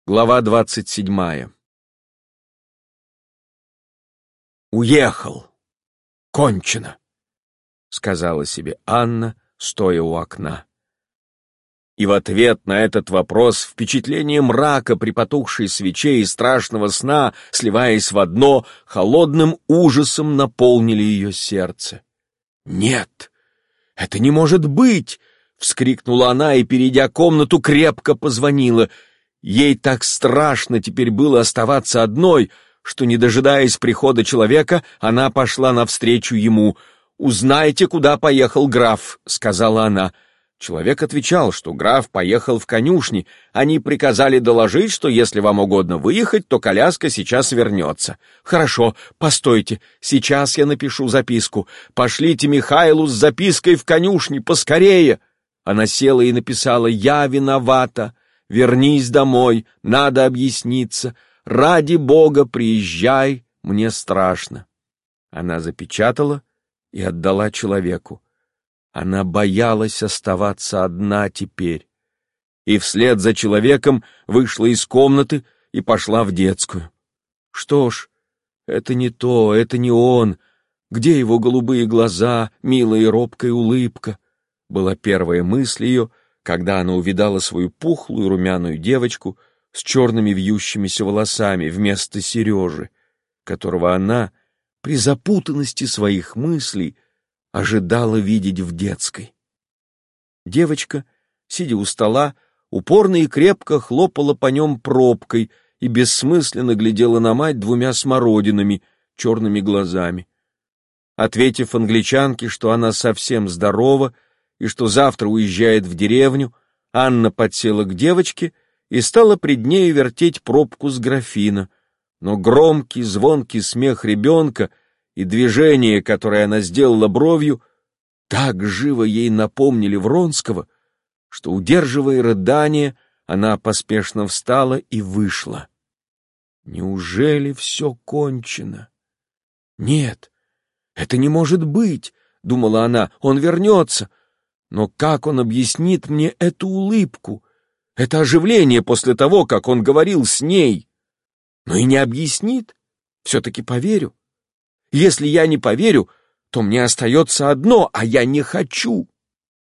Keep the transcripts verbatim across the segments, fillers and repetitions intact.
Глава двадцать седьмая. «Уехал! Кончено!» — сказала себе Анна, стоя у окна. И в ответ на этот вопрос впечатление мрака при потухшей свече и страшного сна, сливаясь в одно, холодным ужасом наполнили ее сердце. «Нет, это не может быть!» — вскрикнула она и, перейдя комнату, крепко позвонила. Ей так страшно теперь было оставаться одной, что, не дожидаясь прихода человека, она пошла навстречу ему. «Узнайте, куда поехал граф», — сказала она. Человек отвечал, что граф поехал в конюшни. Они приказали доложить, что если вам угодно выехать, то коляска сейчас вернется. «Хорошо, постойте, сейчас я напишу записку. Пошлите Михайлу с запиской в конюшни, поскорее!» Она села и написала: «Я виновата. Вернись домой, надо объясниться. Ради Бога, приезжай, мне страшно». Она запечатала и отдала человеку. Она боялась оставаться одна теперь. И вслед за человеком вышла из комнаты и пошла в детскую. Что ж, это не то, это не он. Где его голубые глаза, милая и робкая улыбка? Была первая мысль ее, когда она увидала свою пухлую румяную девочку с черными вьющимися волосами вместо Сережи, которого она при запутанности своих мыслей ожидала видеть в детской. Девочка, сидя у стола, упорно и крепко хлопала по нем пробкой и бессмысленно глядела на мать двумя смородинами, черными глазами. Ответив англичанке, что она совсем здорова и что завтра уезжает в деревню, Анна подсела к девочке и стала пред нею вертеть пробку с графина, но громкий, звонкий смех ребенка и движение, которое она сделала бровью, так живо ей напомнили Вронского, что, удерживая рыдание, она поспешно встала и вышла. Неужели все кончено? Нет, это не может быть, — думала она, — он вернется. Но как он объяснит мне эту улыбку, это оживление после того, как он говорил с ней? Но и не объяснит, все-таки поверю. Если я не поверю, то мне остается одно, а я не хочу.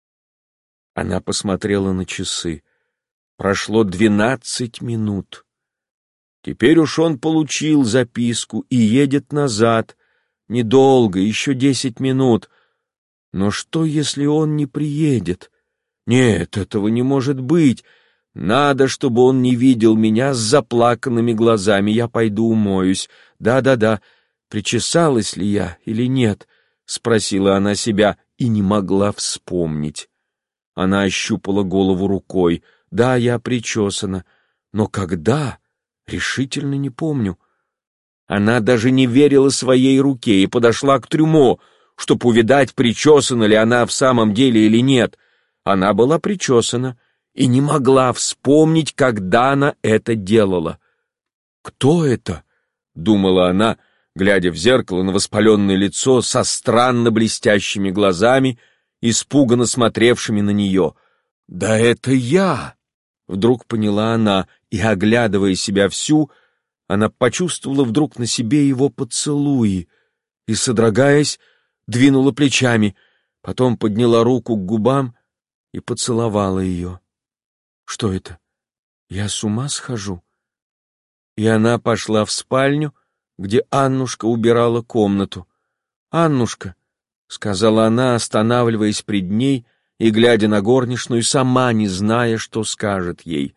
Она посмотрела на часы. Прошло двенадцать минут. Теперь уж он получил записку и едет назад. Недолго, еще десять минут. Но что, если он не приедет? Нет, этого не может быть. Надо, чтобы он не видел меня с заплаканными глазами. Я пойду умоюсь. Да-да-да. Причесалась ли я или нет? Спросила она себя и не могла вспомнить. Она ощупала голову рукой. Да, я причесана. Но когда? Решительно не помню. Она даже не верила своей руке и подошла к трюмо, чтобы увидать, причесана ли она в самом деле или нет. Она была причесана и не могла вспомнить, когда она это делала. «Кто это?» — думала она, глядя в зеркало на воспаленное лицо со странно блестящими глазами, испуганно смотревшими на нее. «Да это я!» — вдруг поняла она, и, оглядывая себя всю, она почувствовала вдруг на себе его поцелуи и, содрогаясь, двинула плечами, потом подняла руку к губам и поцеловала ее. Что это? Я с ума схожу? И она пошла в спальню, где Аннушка убирала комнату. «Аннушка», — сказала она, останавливаясь пред ней и глядя на горничную, сама не зная, что скажет ей.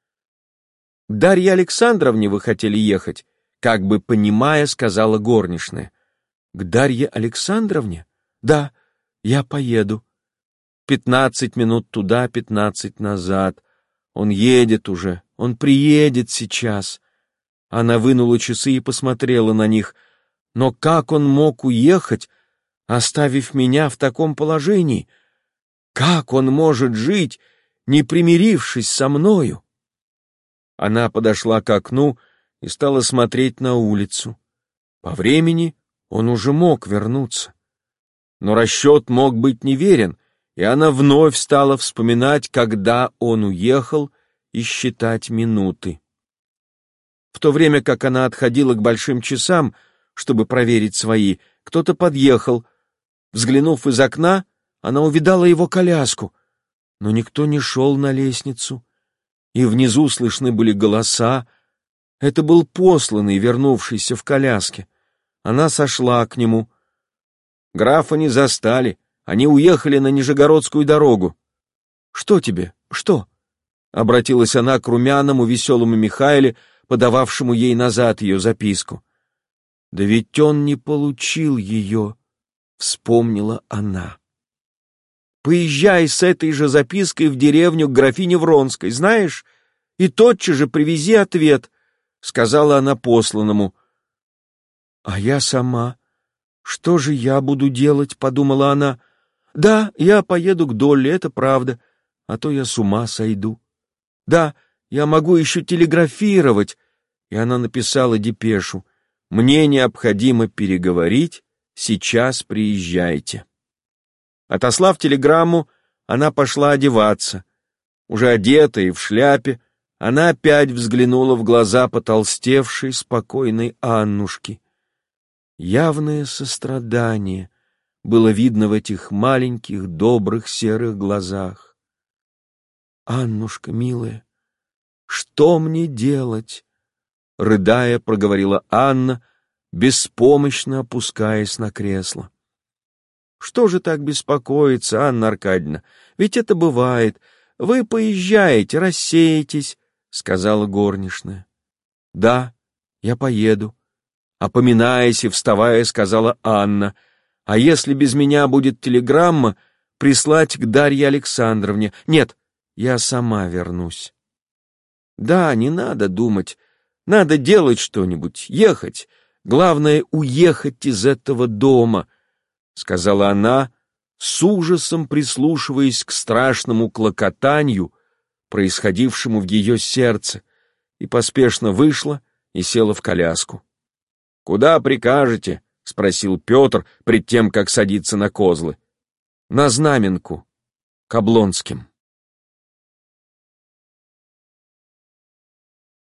«К Дарье Александровне вы хотели ехать?» — как бы понимая, сказала горничная. «К Дарье Александровне? Да, я поеду. Пятнадцать минут туда, пятнадцать назад. Он едет уже, он приедет сейчас». Она вынула часы и посмотрела на них. Но как он мог уехать, оставив меня в таком положении? Как он может жить, не примирившись со мною? Она подошла к окну и стала смотреть на улицу. По времени он уже мог вернуться. Но расчет мог быть неверен, и она вновь стала вспоминать, когда он уехал, и считать минуты. В то время как она отходила к большим часам, чтобы проверить свои, кто-то подъехал. Взглянув из окна, она увидала его коляску, но никто не шел на лестницу, и внизу слышны были голоса. Это был посланный, вернувшийся в коляске. Она сошла к нему. Графа не застали, они уехали на Нижегородскую дорогу. «Что тебе? Что?» — обратилась она к румяному, веселому Михаиле, подававшему ей назад ее записку. «Да ведь он не получил ее», — вспомнила она. «Поезжай с этой же запиской в деревню к графине Вронской, знаешь, и тотчас же привези ответ», — сказала она посланному. «А я сама? Что же я буду делать?» — подумала она. «Да, я поеду к Долли, это правда, а то я с ума сойду. Да, я могу еще телеграфировать». И она написала депешу. «Мне необходимо переговорить, сейчас приезжайте». Отослав телеграмму, она пошла одеваться. Уже одетая и в шляпе, она опять взглянула в глаза потолстевшей, спокойной Аннушки. Явное сострадание было видно в этих маленьких, добрых, серых глазах. «Аннушка, милая, что мне делать?» — рыдая, проговорила Анна, беспомощно опускаясь на кресло. «Что же так беспокоиться, Анна Аркадьевна? Ведь это бывает. Вы поезжаете, рассеетесь», — сказала горничная. «Да, я поеду», — опоминаясь и вставая, сказала Анна. «А если без меня будет телеграмма, прислать к Дарье Александровне? Нет, я сама вернусь». «Да, не надо думать. Надо делать что-нибудь, ехать. Главное — уехать из этого дома», — сказала она, с ужасом прислушиваясь к страшному клокотанию, происходившему в ее сердце, и поспешно вышла и села в коляску. «Куда прикажете?» — спросил Петр, пред тем, как садиться на козлы. «На Знаменку, к Облонским».